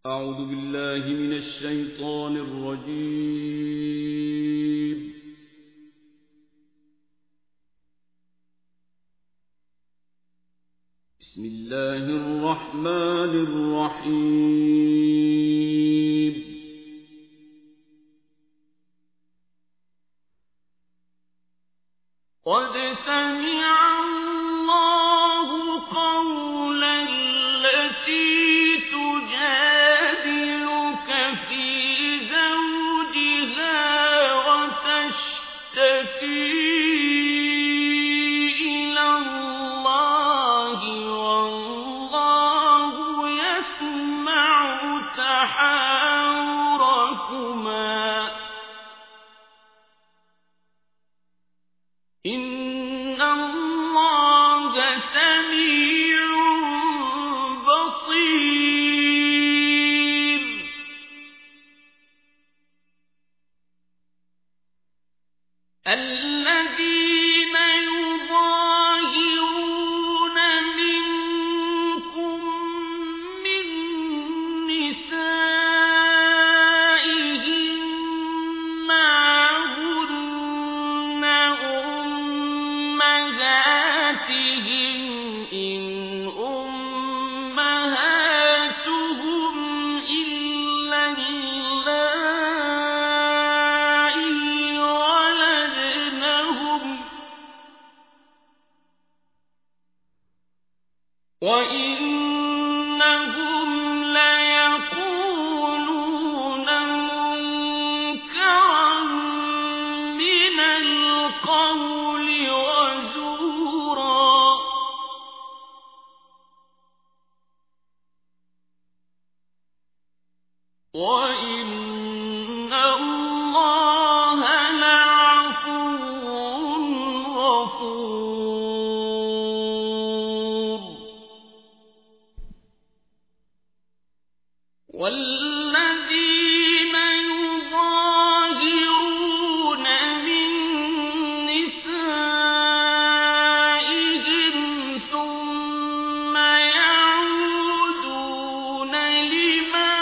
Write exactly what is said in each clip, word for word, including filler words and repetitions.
أعوذ بالله من الشيطان الرجيم. بسم الله الرحمن الرحيم. قد سمع الله قول التي تجادلك في زوجها وتشتكي إلى الله والله يسمع تحاوركما إن الله سميع بصير. الذين يظاهرون منكم من نسائهم ما هن أمهاتهم إن أمهاتهم إلا اللائي ولدنهم وإنهم ليقولون منكرا من القول وزورا. وإن الله لعفو غفور. والذين يظاهرون من نسائهم ثم يعودون لما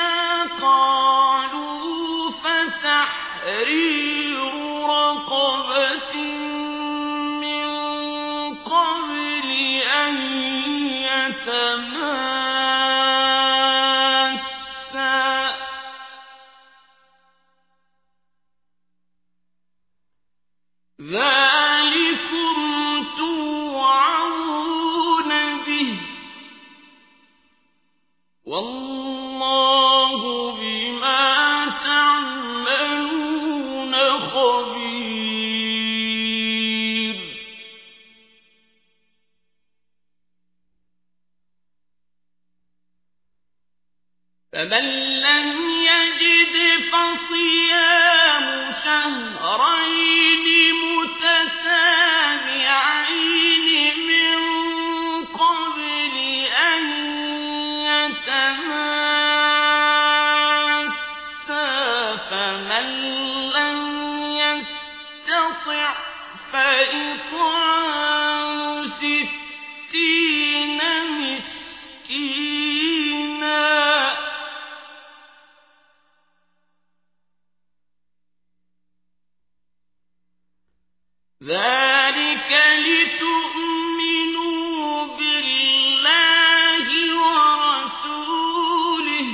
قالوا فتحرير رقبة من قبل أن يتماسا ذلكم توعظون به والله بما تعملون خبير. فمن لم يجد فصيام شهرين متتابعين من قبل أن يتماسا فمن لم يستطع فإطعام ستين مسكينا ذلك لتؤمنوا بالله ورسوله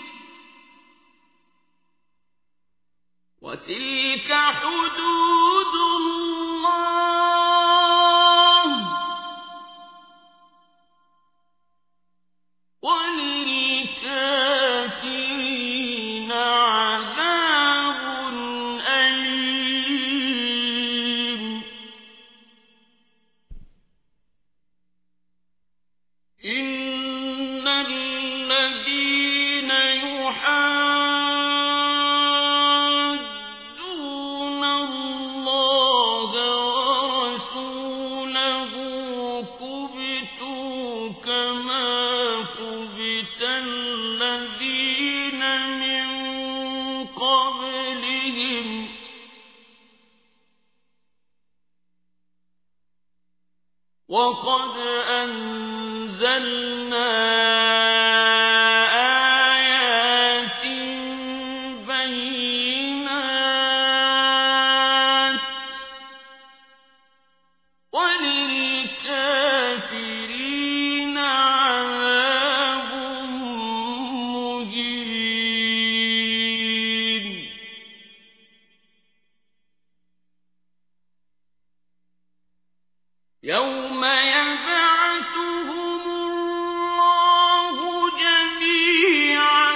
وتلك حدود الله وللكافرين عذاب أليم. إن الذين يحادون الله ورسوله كبتوا كما كبت الذين من قبلهم وقد أنزلنا آيات يوم يبعثهم الله جميعا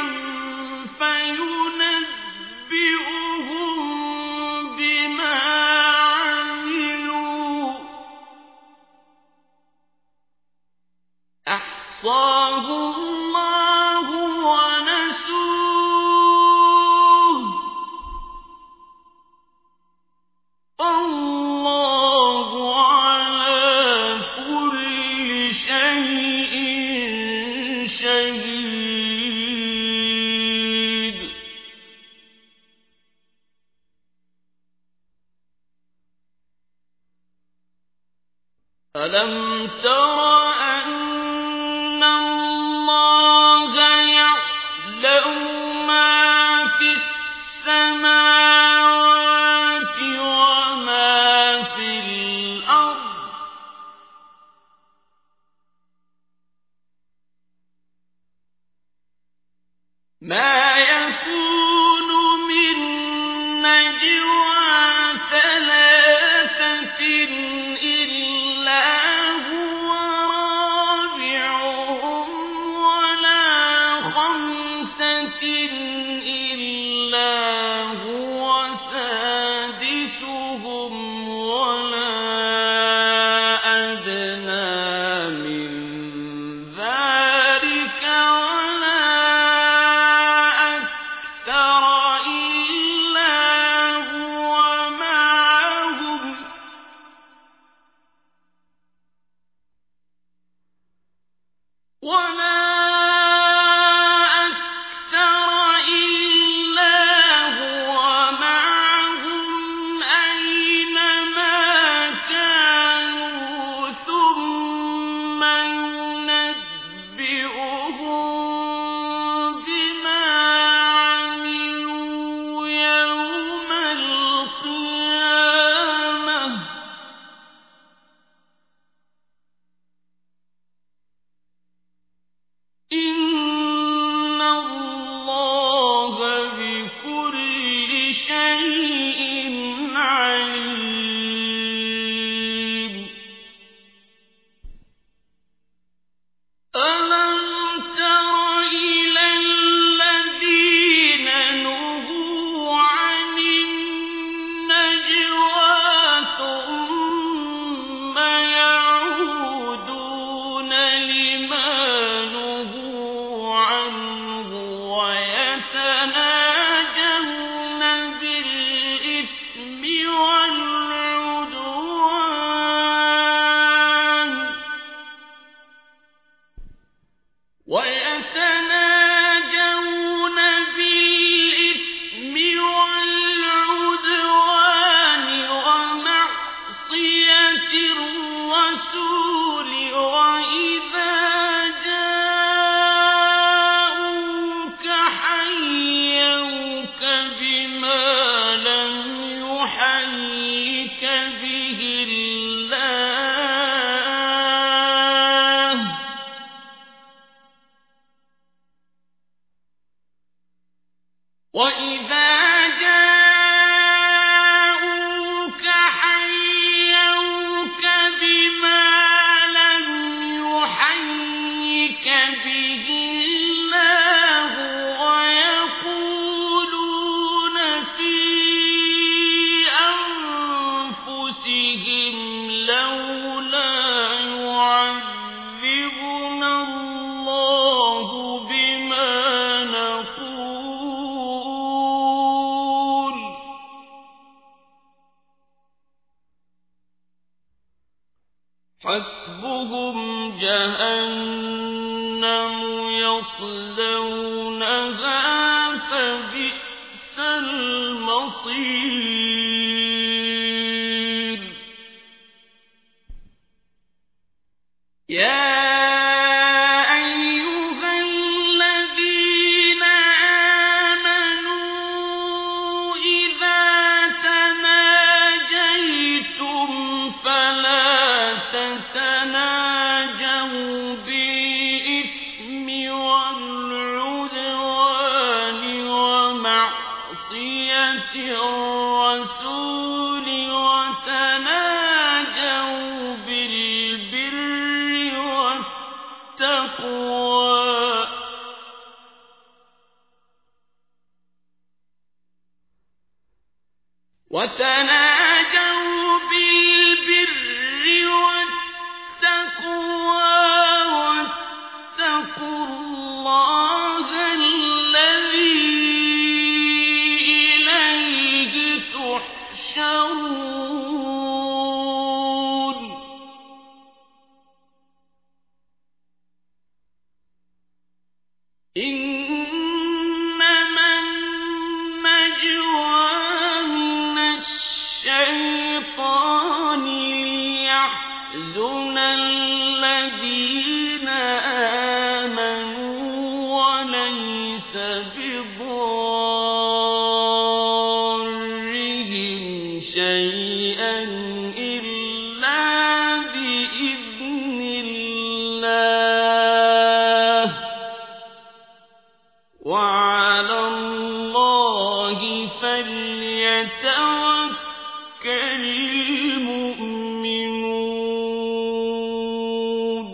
فينبئهم بما عملوا أحصاه الله ونسوه والله على كل شيء شهيد. ألم تر أن الله يعلم ما في السماوات وما في الأرض ما يكون من نجوى ثلاثة إلا هو رابعهم ولا خمسة إلا هو سادسهم ولا أدنى من ذلك ولا أكثر إلا هو معهم ولا أكثر إلا هو معهم أينما كانوا ثم ينبئهم بما عملوا يوم القيامة إن الله بكل شيء عليم. ألم تر إلى الذين نهوا عن النجوى ثم يعودون لما نهوا عنه ويتناجون بالإثم والعدوان ويتناجون بالإثم والعدوان ومعصية الرسول وإذا جاءوك حيوك بما لم يحيك به الله وإذا جاءوك حيوك بما لم يحيك به الله ويقولون في أنفسهم لولا يعذبنا الله بما نقول حسبهم جهنم يصلونها فبئس المصير. يا أيها الذين آمنوا إذا تناجيتم فلا تتناجوا بالإثم والعدوان ومعصية الرسول وتناجوا بالإثم وتناجوا بالبر والتقوى واتقوا الله الذي إليه تحشرون إنما النجوى من الشيطان ليحزن الذين آمنوا وليس بضارهم شيئا إلا بإذن الله وعلى الله فليتوكل المؤمنون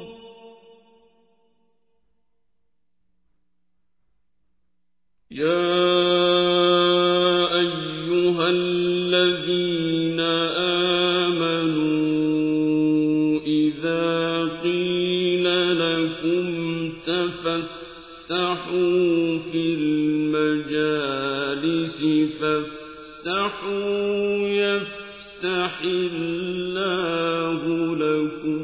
يا أيها الذين آمنوا إذا قيل لكم تفسحوا في المجالس فافسحوا يفسح الله لكم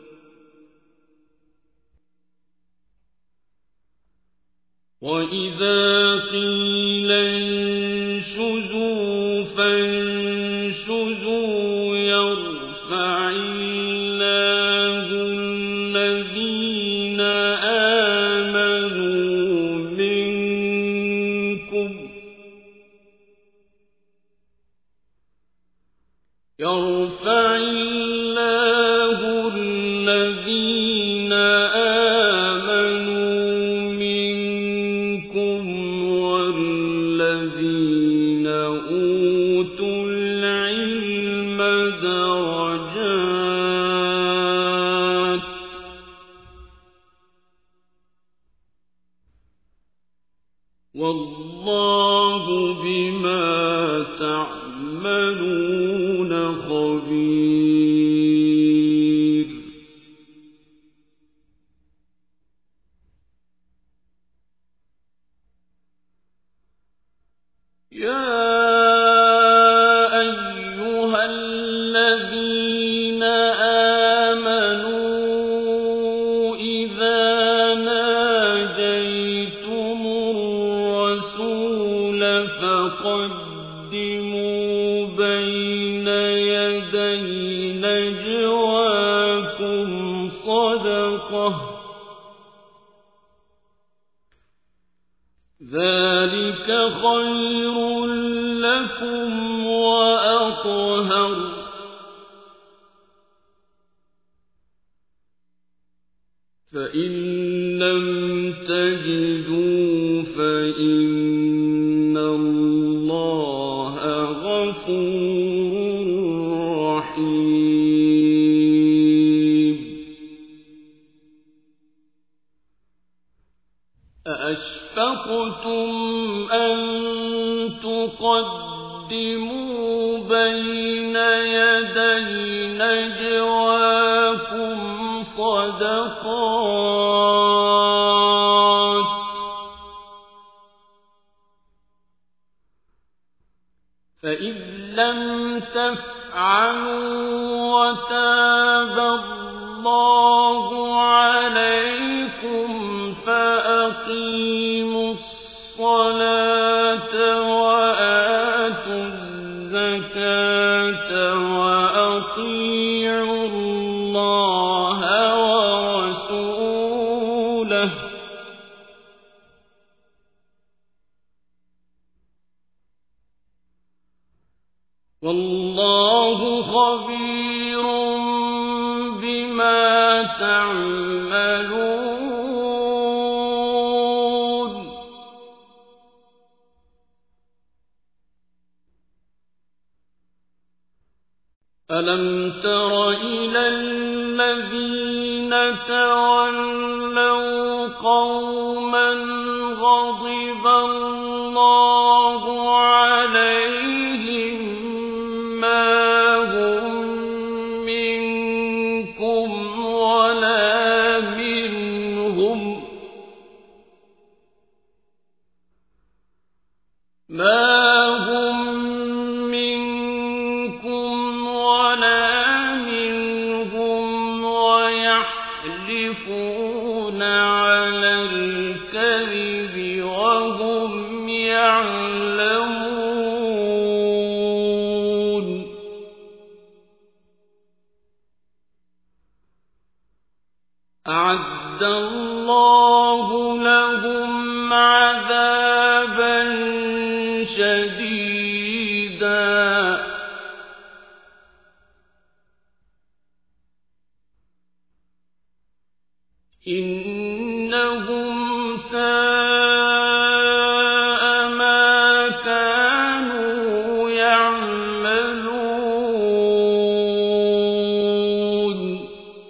وإذا قيل انشزوا فانشزوا يرفع الله الذين آمنوا منكم يرفع الله الذين آمنوا منكم والذين أوتوا العلم درجات والله بما تعملون خبير يا أيها الذين آمنوا إذا ناجيتم الرسول فقدموا بين يدي نجواكم صدقة ذلك خير لكم وأطهر فإن لم تجدوا فإن الله غفور رحيم أأشفقتم أن تقدموا بين يدي نجواكم صدقات فإذ لم تفعلوا وتاب الله عليكم فأقيموا الصلاة وآتوا الزكاة وأطيعوا الله ورسوله والله خبير بما تعملون ألم تر إلى الذين تولوا قوما غضب الله عليهم ما هم منكم ولا منهم ويحلفون على الكذب وهم يعلمون أعد الله لهم عذابا شديدا إنهم ساء ما كانوا يعملون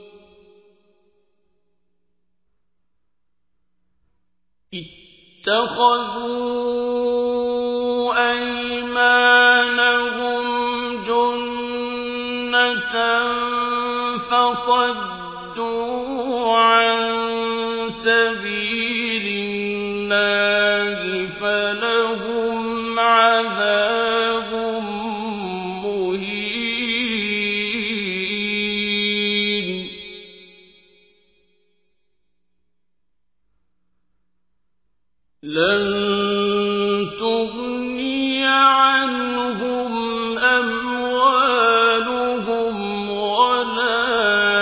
اتخذوا أيمانهم جنة فصدوا عن سبيل الله فلهم عذاب مهين لن تغني عنهم أموالهم ولا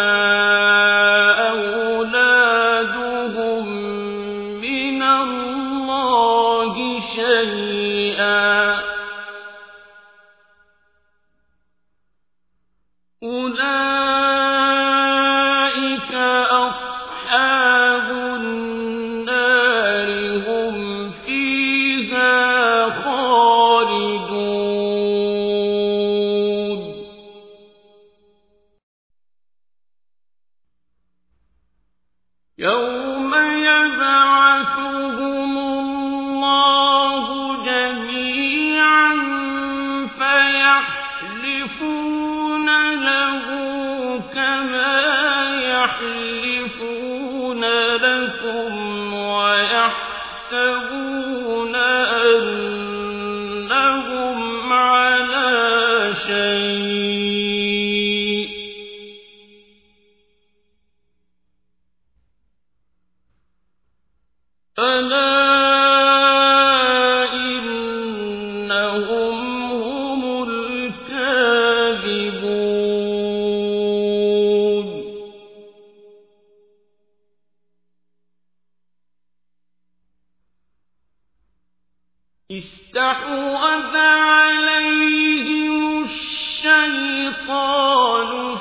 أولادهم من الله شيئا أولئك أصحاب النار هم فيها خالدون يوم يبعثهم الله جميعا فيحلفون له كما يحلفون لكم ويحسبون أنهم على شيء ألا إنهم هم الكاذبون استحوذ عليهم الشيطان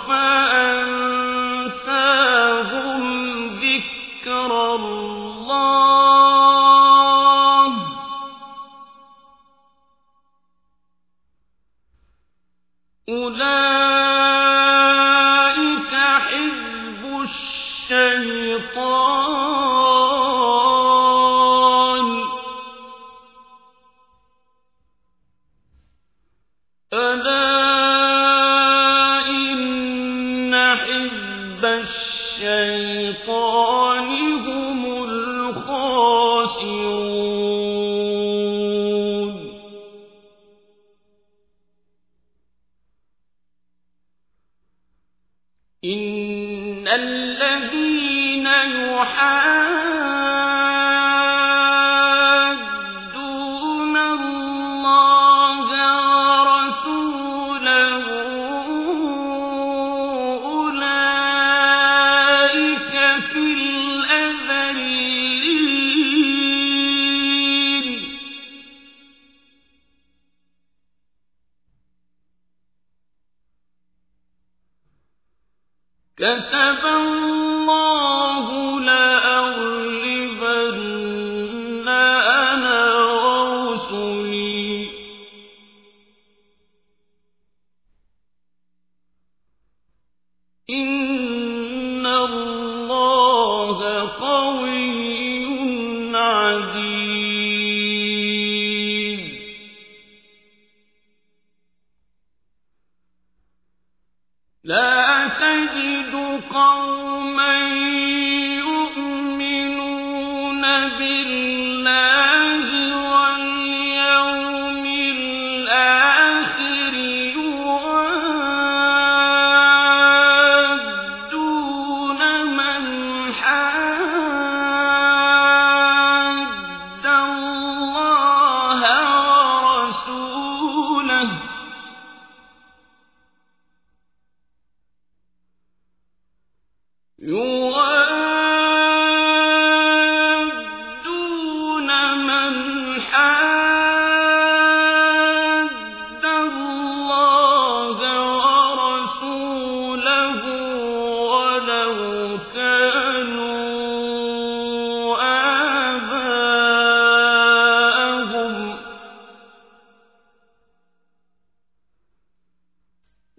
فأنساهم ذكر الله أولئك حزب الشيطان ألا إن حزب الشيطان هم الخاسرون إن الذين يحادون الله ورسوله أولئك في الأذلين كتب الله لأغلبن أنا ورسلي إن الله قوي عزيز لا تجد قوما يؤمنون بالله واليوم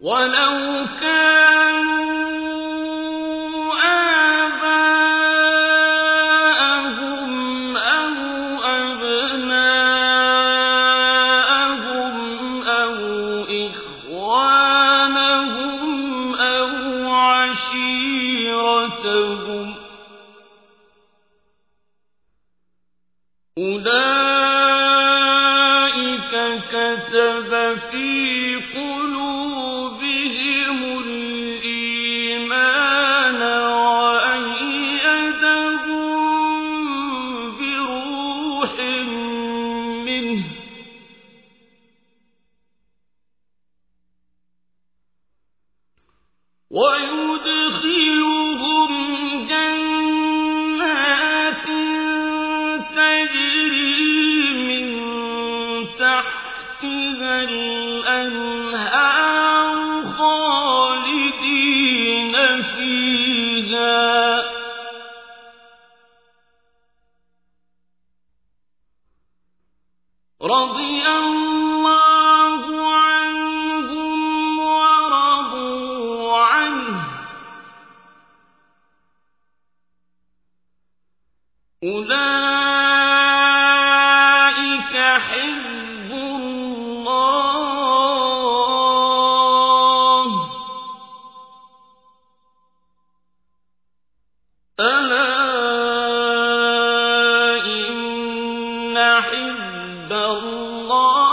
ولو كانوا آباءهم أو أبناءهم أو إخوانهم أو عشيرتهم أولئك كتب في قلوبهم الإيمان وأيدهم بروح منه ويدخلهم جنات تجري من تحتها الأنهار خالدين فيها رضي الله عنهم ورضوا عنه أولئك حزب الله ألا إن حزب الله